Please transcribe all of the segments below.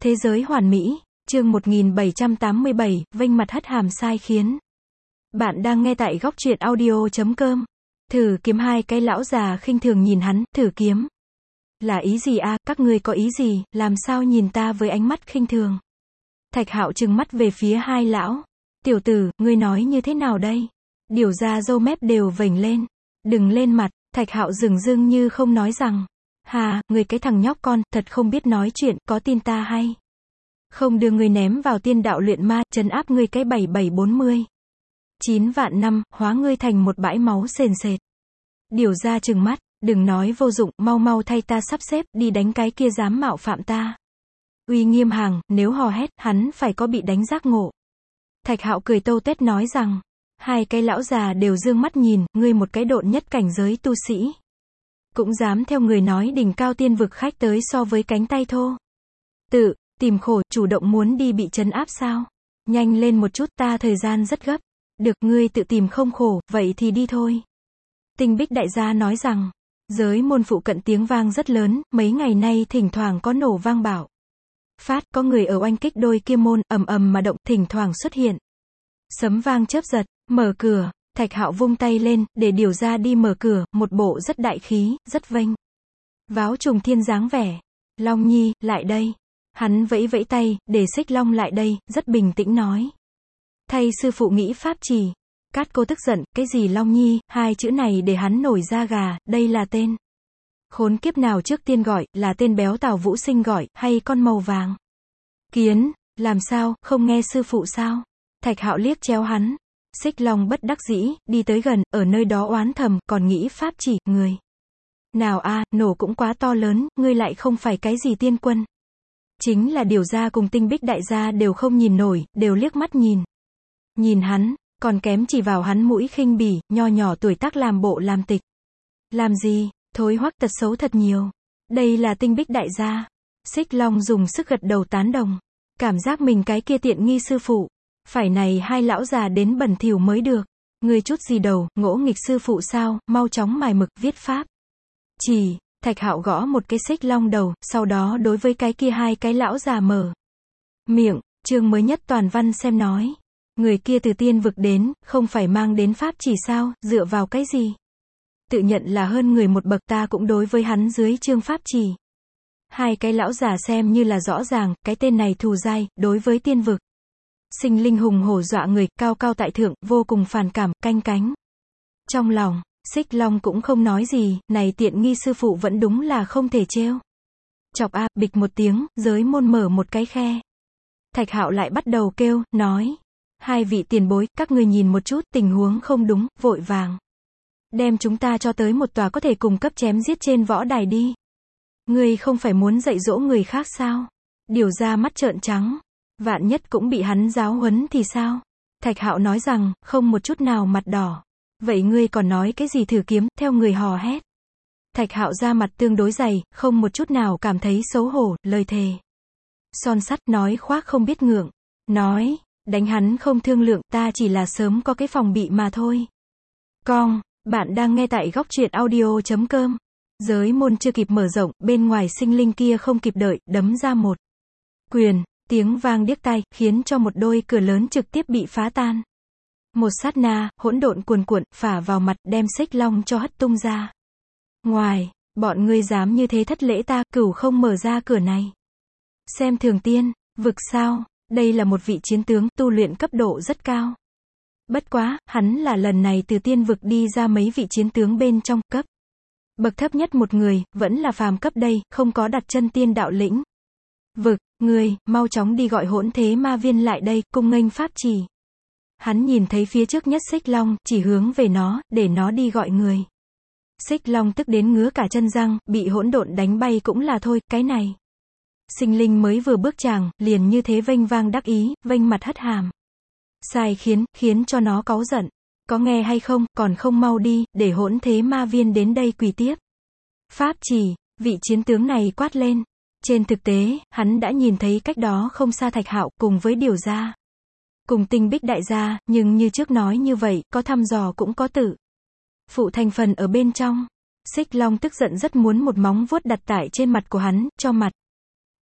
Thế giới hoàn mỹ, chương 1787, vênh mặt hất hàm sai khiến. Bạn đang nghe tại góc truyện audio.com. Thử kiếm. Hai cái lão già khinh thường nhìn hắn, thử kiếm. Là ý gì a, các ngươi có ý gì, làm sao nhìn ta với ánh mắt khinh thường? Thạch Hạo trừng mắt về phía hai lão. Tiểu tử, ngươi nói như thế nào đây? Điều ra râu mép đều vểnh lên. Đừng lên mặt. Thạch Hạo dửng dưng như không nói rằng. Hà, người cái thằng nhóc con, thật không biết nói chuyện, có tin ta hay không đưa ngươi ném vào tiên đạo luyện ma, trấn áp ngươi cái 7740. 9 vạn năm, hóa ngươi thành một bãi máu sền sệt. Điều ra trừng mắt, đừng nói vô dụng, mau mau thay ta sắp xếp, đi đánh cái kia dám mạo phạm ta. Uy Nghiêm Hàng, nếu hò hét, hắn phải có bị đánh giác ngộ. Thạch Hạo cười tâu tuét nói rằng, hai cái lão già đều dương mắt nhìn, ngươi một cái độn nhất cảnh giới tu sĩ. Cũng dám theo người nói đỉnh cao tiên vực khách tới so với cánh tay thô. Tự tìm khổ, chủ động muốn đi bị trấn áp sao? Nhanh lên một chút, ta thời gian rất gấp. Được, ngươi tự tìm không khổ, vậy thì đi thôi. Tinh Bích đại gia nói rằng, giới môn phụ cận tiếng vang rất lớn, mấy ngày nay thỉnh thoảng có nổ vang bạo phát, có người ở oanh kích đôi kia môn, ầm ầm mà động, thỉnh thoảng xuất hiện sấm vang chớp giật. Mở cửa. Thạch Hạo vung tay lên, để điều ra đi mở cửa, một bộ rất đại khí, rất vênh váo trùng thiên dáng vẻ. Long Nhi, lại đây. Hắn vẫy vẫy tay, để Xích Long lại đây, rất bình tĩnh nói. Thay sư phụ nghĩ pháp chỉ. Cát Cô tức giận, cái gì Long Nhi, hai chữ này để hắn nổi da gà, đây là tên khốn kiếp nào trước tiên gọi, là tên béo Tào Vũ Sinh gọi, hay con màu vàng kiến, làm sao, không nghe sư phụ sao? Thạch Hạo liếc chéo hắn. Xích Long bất đắc dĩ, đi tới gần, ở nơi đó oán thầm, còn nghĩ pháp chỉ, người nào a, nổ cũng quá to lớn, ngươi lại không phải cái gì tiên quân. Chính là điều gia cùng Tinh Bích đại gia đều không nhìn nổi, đều liếc mắt nhìn. Nhìn hắn, còn kém chỉ vào hắn mũi khinh bỉ, nho nhỏ tuổi tác làm bộ làm tịch. Làm gì, thối hoắc tật xấu thật nhiều. Đây là Tinh Bích đại gia. Xích Long dùng sức gật đầu tán đồng. Cảm giác mình cái kia tiện nghi sư phụ. Phải này hai lão già đến bẩn thỉu mới được. Ngươi chút gì đầu, ngỗ nghịch sư phụ sao, mau chóng mài mực viết pháp chỉ. Thạch Hạo gõ một cái Xích Long đầu, sau đó đối với cái kia hai cái lão già mở miệng. Chương mới nhất toàn văn xem nói. Người kia từ tiên vực đến, không phải mang đến pháp chỉ sao, dựa vào cái gì? Tự nhận là hơn người một bậc, ta cũng đối với hắn dưới chương pháp chỉ. Hai cái lão già xem như là rõ ràng, cái tên này thù dai, đối với tiên vực. Sinh linh hùng hổ dọa người, cao cao tại thượng, vô cùng phản cảm, canh cánh. Trong lòng, Xích Long cũng không nói gì, này tiện nghi sư phụ vẫn đúng là không thể trêu chọc a. Bịch một tiếng, giới môn mở một cái khe. Thạch Hạo lại bắt đầu kêu, nói. Hai vị tiền bối, các ngươi nhìn một chút, tình huống không đúng, vội vàng đem chúng ta cho tới một tòa có thể cùng cấp chém giết trên võ đài đi. Ngươi không phải muốn dạy dỗ người khác sao? Điều ra mắt trợn trắng. Vạn nhất cũng bị hắn giáo huấn thì sao? Thạch Hạo nói rằng, không một chút nào mặt đỏ. Vậy ngươi còn nói cái gì thử kiếm, theo người hò hét. Thạch Hạo ra mặt tương đối dày, không một chút nào cảm thấy xấu hổ, lời thề son sắt, nói khoác không biết ngượng. Nói, đánh hắn không thương lượng, ta chỉ là sớm có cái phòng bị mà thôi. Con, bạn đang nghe tại góc truyện audio.com. Giới môn chưa kịp mở rộng, bên ngoài sinh linh kia không kịp đợi, đấm ra một quyền, tiếng vang điếc tai, khiến cho một đôi cửa lớn trực tiếp bị phá tan. Một sát na, hỗn độn cuồn cuộn, phả vào mặt, đem Xích Long cho hất tung ra ngoài. Bọn ngươi dám như thế thất lễ ta, cửu không mở ra cửa này. Xem thường tiên vực sao? Đây là một vị chiến tướng, tu luyện cấp độ rất cao. Bất quá, hắn là lần này từ tiên vực đi ra mấy vị chiến tướng bên trong, cấp bậc thấp nhất một người, vẫn là phàm cấp đây, không có đặt chân tiên đạo lĩnh vực. Ngươi, mau chóng đi gọi Hỗn Thế Ma Viên lại đây, cung nghênh pháp chỉ. Hắn nhìn thấy phía trước nhất Xích Long, chỉ hướng về nó, để nó đi gọi người. Xích Long tức đến ngứa cả chân răng, bị hỗn độn đánh bay cũng là thôi, cái này. Sinh linh mới vừa bước chàng, liền như thế vênh vang đắc ý, vênh mặt hất hàm sai khiến cho nó cáu giận. Có nghe hay không, còn không mau đi, để Hỗn Thế Ma Viên đến đây quỳ tiếp pháp chỉ. Vị chiến tướng này quát lên. Trên thực tế, hắn đã nhìn thấy cách đó không xa Thạch Hạo, cùng với điều gia cùng Tinh Bích đại gia, nhưng như trước nói như vậy, có thăm dò cũng có tự phụ thành phần ở bên trong. Xích Long tức giận rất muốn một móng vuốt đặt tại trên mặt của hắn, cho mặt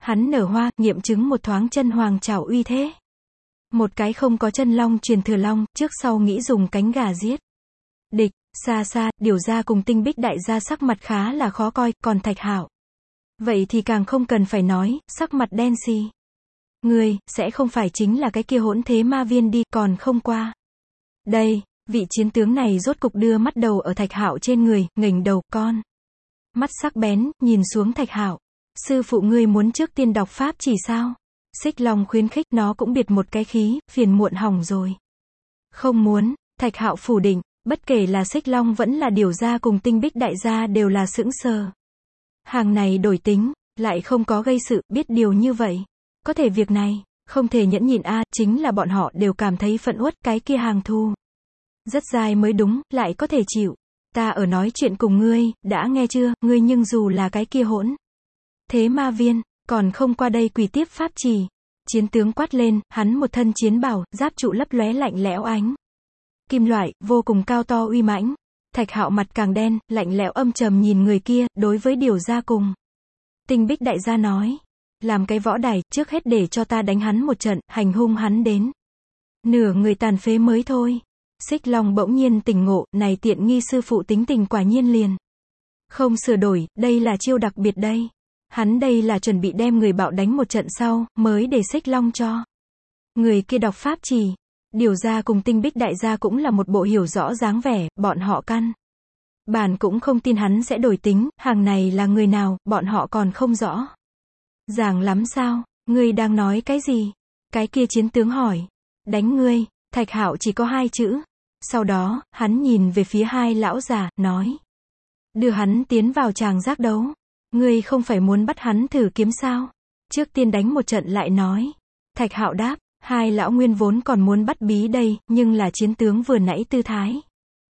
Hắn nở hoa, nghiệm chứng một thoáng chân hoàng trảo uy thế. Một cái không có chân long truyền thừa long, trước sau nghĩ dùng cánh gà giết địch. Xa xa, Điều gia cùng Tinh Bích đại gia sắc mặt khá là khó coi, còn Thạch Hạo. Vậy thì càng không cần phải nói, sắc mặt đen xì. Ngươi, sẽ không phải chính là cái kia hỗn thế ma viên đi, còn không qua. Đây, vị chiến tướng này rốt cục đưa mắt đầu ở Thạch Hạo trên người, nghềnh đầu, con. Mắt sắc bén, nhìn xuống Thạch Hạo. Sư phụ ngươi muốn trước tiên đọc pháp chỉ sao? Xích Long khuyến khích, nó cũng biệt một cái khí, phiền muộn hỏng rồi. Không muốn, Thạch Hạo phủ định, bất kể là Xích Long vẫn là Điều gia cùng Tinh Bích đại gia đều là sững sờ. Hàng này đổi tính, lại không có gây sự, biết điều như vậy. Có thể việc này, không thể nhẫn nhịn a, chính là bọn họ đều cảm thấy phẫn uất, cái kia hàng thù. Rất dài mới đúng, lại có thể chịu. Ta ở nói chuyện cùng ngươi, đã nghe chưa, ngươi nhưng dù là cái kia hỗn thế ma viên, còn không qua đây quỳ tiếp pháp trì. Chiến tướng quát lên, hắn một thân chiến bào, giáp trụ lấp lóe lạnh lẽo ánh kim loại, vô cùng cao to uy mãnh. Thạch Hạo mặt càng đen, lạnh lẽo âm trầm nhìn người kia, đối với Điều gia cùng Tinh Bích đại gia nói. Làm cái võ đài, trước hết để cho ta đánh hắn một trận, hành hung hắn đến nửa người tàn phế mới thôi. Xích Long bỗng nhiên tỉnh ngộ, này tiện nghi sư phụ tính tình quả nhiên liền không sửa đổi, đây là chiêu đặc biệt đây. Hắn đây là chuẩn bị đem người bạo đánh một trận sau, mới để Xích Long cho người kia đọc pháp trì. Điều gia cùng Tinh Bích đại gia cũng là một bộ hiểu rõ dáng vẻ, bọn họ căn bản cũng không tin hắn sẽ đổi tính, hàng này là người nào, bọn họ còn không rõ ràng lắm sao? Ngươi đang nói cái gì? Cái kia chiến tướng hỏi. Đánh ngươi. Thạch Hạo chỉ có 2 chữ. Sau đó, hắn nhìn về phía 2 lão già, nói. Đưa hắn tiến vào tràng giác đấu. Ngươi không phải muốn bắt hắn thử kiếm sao? Trước tiên đánh một trận lại nói. Thạch Hạo đáp, 2 lão nguyên vốn còn muốn bắt bí đây, nhưng là chiến tướng vừa nãy tư thái.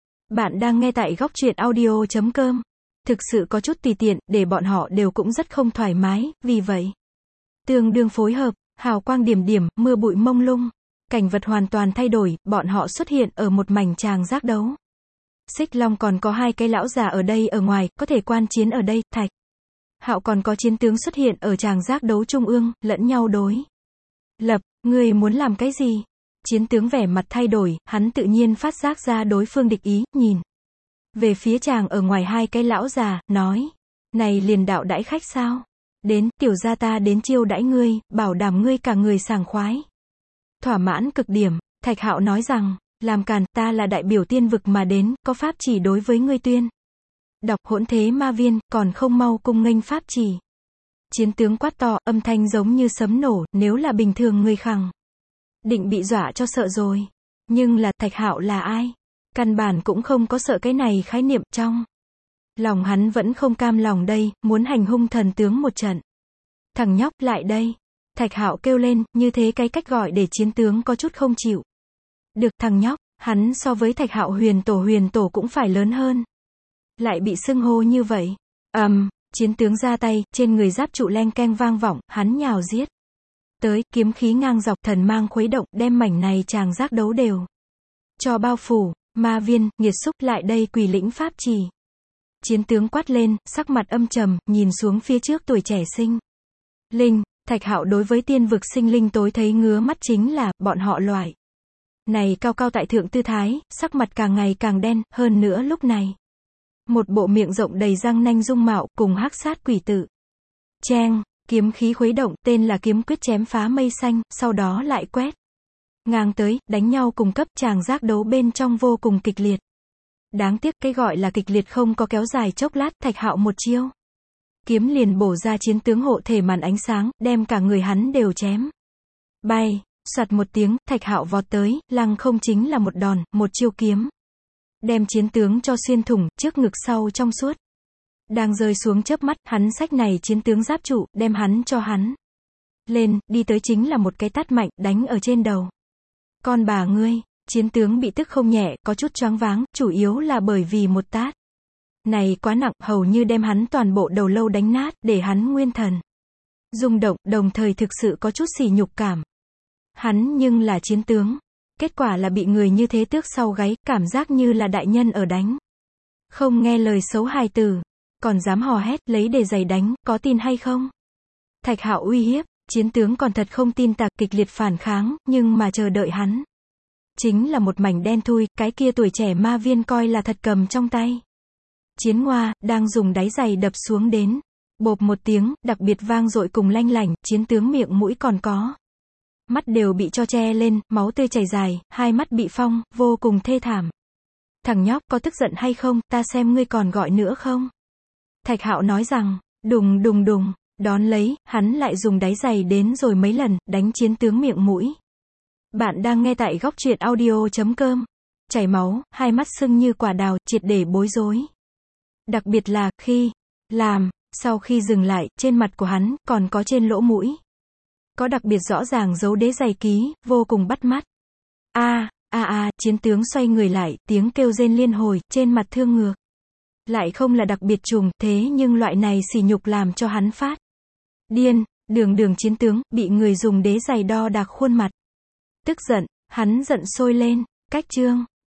Bạn đang nghe tại góc truyện audio.com. Thực sự có chút tùy tiện, để bọn họ đều cũng rất không thoải mái, vì vậy. Tương đương phối hợp, hào quang điểm điểm, mưa bụi mông lung. Cảnh vật hoàn toàn thay đổi, bọn họ xuất hiện ở một mảnh tràng giác đấu. Xích Long còn có 2 cái lão già ở đây ở ngoài, có thể quan chiến ở đây, Thạch Hạo còn có chiến tướng xuất hiện ở tràng giác đấu trung ương, lẫn nhau đối lập. Người muốn làm cái gì? Chiến tướng vẻ mặt thay đổi, hắn tự nhiên phát giác ra đối phương địch ý, nhìn về phía chàng ở ngoài 2 cái lão già, nói. Này liền đạo đãi khách sao? Đến, tiểu gia ta đến chiêu đãi ngươi, bảo đảm ngươi cả người sảng khoái. Thỏa mãn cực điểm, Thạch Hạo nói rằng, làm càn, ta là đại biểu tiên vực mà đến, có pháp chỉ đối với ngươi tuyên. Đọc hỗn thế ma viên, còn không mau cung nghênh pháp chỉ. Chiến tướng quát to, âm thanh giống như sấm nổ, nếu là bình thường người khẳng định bị dọa cho sợ rồi. Nhưng là, Thạch Hạo là ai? Căn bản cũng không có sợ cái này khái niệm, trong lòng hắn vẫn không cam lòng đây, muốn hành hung thần tướng một trận. Thằng nhóc, lại đây. Thạch Hạo kêu lên, như thế cái cách gọi để chiến tướng có chút không chịu. Được, thằng nhóc, hắn so với Thạch Hạo huyền tổ cũng phải lớn hơn. Lại bị xưng hô như vậy. Chiến tướng ra tay, trên người giáp trụ leng keng vang vọng, hắn nhào giết tới, kiếm khí ngang dọc, thần mang khuấy động, đem mảnh này tràng giác đấu đều cho bao phủ. Ma viên, nghiệt xúc, lại đây quỳ lĩnh pháp trì. Chiến tướng quát lên, sắc mặt âm trầm, nhìn xuống phía trước tuổi trẻ sinh linh. Thạch Hạo đối với tiên vực sinh linh tối thấy ngứa mắt chính là, bọn họ loại này cao cao tại thượng tư thái, sắc mặt càng ngày càng đen, hơn nữa lúc này. Một bộ miệng rộng đầy răng nanh dung mạo, cùng hắc sát quỷ tự. Cheng, kiếm khí khuấy động, tên là kiếm quyết chém phá mây xanh, sau đó lại quét ngang tới, đánh nhau cùng cấp, tràng giác đấu bên trong vô cùng kịch liệt. Đáng tiếc, cái gọi là kịch liệt không có kéo dài chốc lát, Thạch Hạo một chiêu. Kiếm liền bổ ra chiến tướng hộ thể màn ánh sáng, đem cả người hắn đều chém. Bay, soạt một tiếng, Thạch Hạo vọt tới, lăng không chính là một đòn, một chiêu kiếm. Đem chiến tướng cho xuyên thủng, trước ngực sau trong suốt. Đang rơi xuống chớp mắt, hắn xách này chiến tướng giáp trụ, đem hắn cho hắn lên, đi tới chính là một cái tát mạnh, đánh ở trên đầu. Con bà ngươi, chiến tướng bị tức không nhẹ, có chút choáng váng, chủ yếu là bởi vì một tát này quá nặng, hầu như đem hắn toàn bộ đầu lâu đánh nát, để hắn nguyên thần rung động, đồng thời thực sự có chút sỉ nhục cảm. Hắn nhưng là chiến tướng, kết quả là bị người như thế tước sau gáy, cảm giác như là đại nhân ở đánh. Không nghe lời xấu hài tử, còn dám hò hét, lấy để giày đánh, có tin hay không? Thạch Hạo uy hiếp, chiến tướng còn thật không tin tặc, kịch liệt phản kháng, nhưng mà chờ đợi hắn chính là một mảnh đen thui, cái kia tuổi trẻ ma viên coi là thật cầm trong tay. Chiến Ngoa, đang dùng đáy giày đập xuống đến. Bộp một tiếng, đặc biệt vang dội cùng lanh lảnh, chiến tướng miệng mũi còn có. Mắt đều bị cho che lên, máu tươi chảy dài, hai mắt bị phong, vô cùng thê thảm. Thằng nhóc, có tức giận hay không, ta xem ngươi còn gọi nữa không? Thạch Hạo nói rằng, đùng đùng đùng, đón lấy, hắn lại dùng đáy giày đến rồi mấy lần, đánh chiến tướng miệng mũi. Bạn đang nghe tại góc truyện audio.com. Chảy máu, hai mắt sưng như quả đào, triệt để bối rối. Đặc biệt là, khi làm, sau khi dừng lại, trên mặt của hắn, còn có trên lỗ mũi. Có đặc biệt rõ ràng dấu đế giày ký, vô cùng bắt mắt. Chiến tướng xoay người lại, tiếng kêu rên liên hồi, trên mặt thương ngược. Lại không là đặc biệt trùng, thế nhưng loại này sỉ nhục làm cho hắn phát điên. Đường chiến tướng, bị người dùng đế giày đo đạc khuôn mặt. Tức giận, hắn giận sôi lên, cách chương.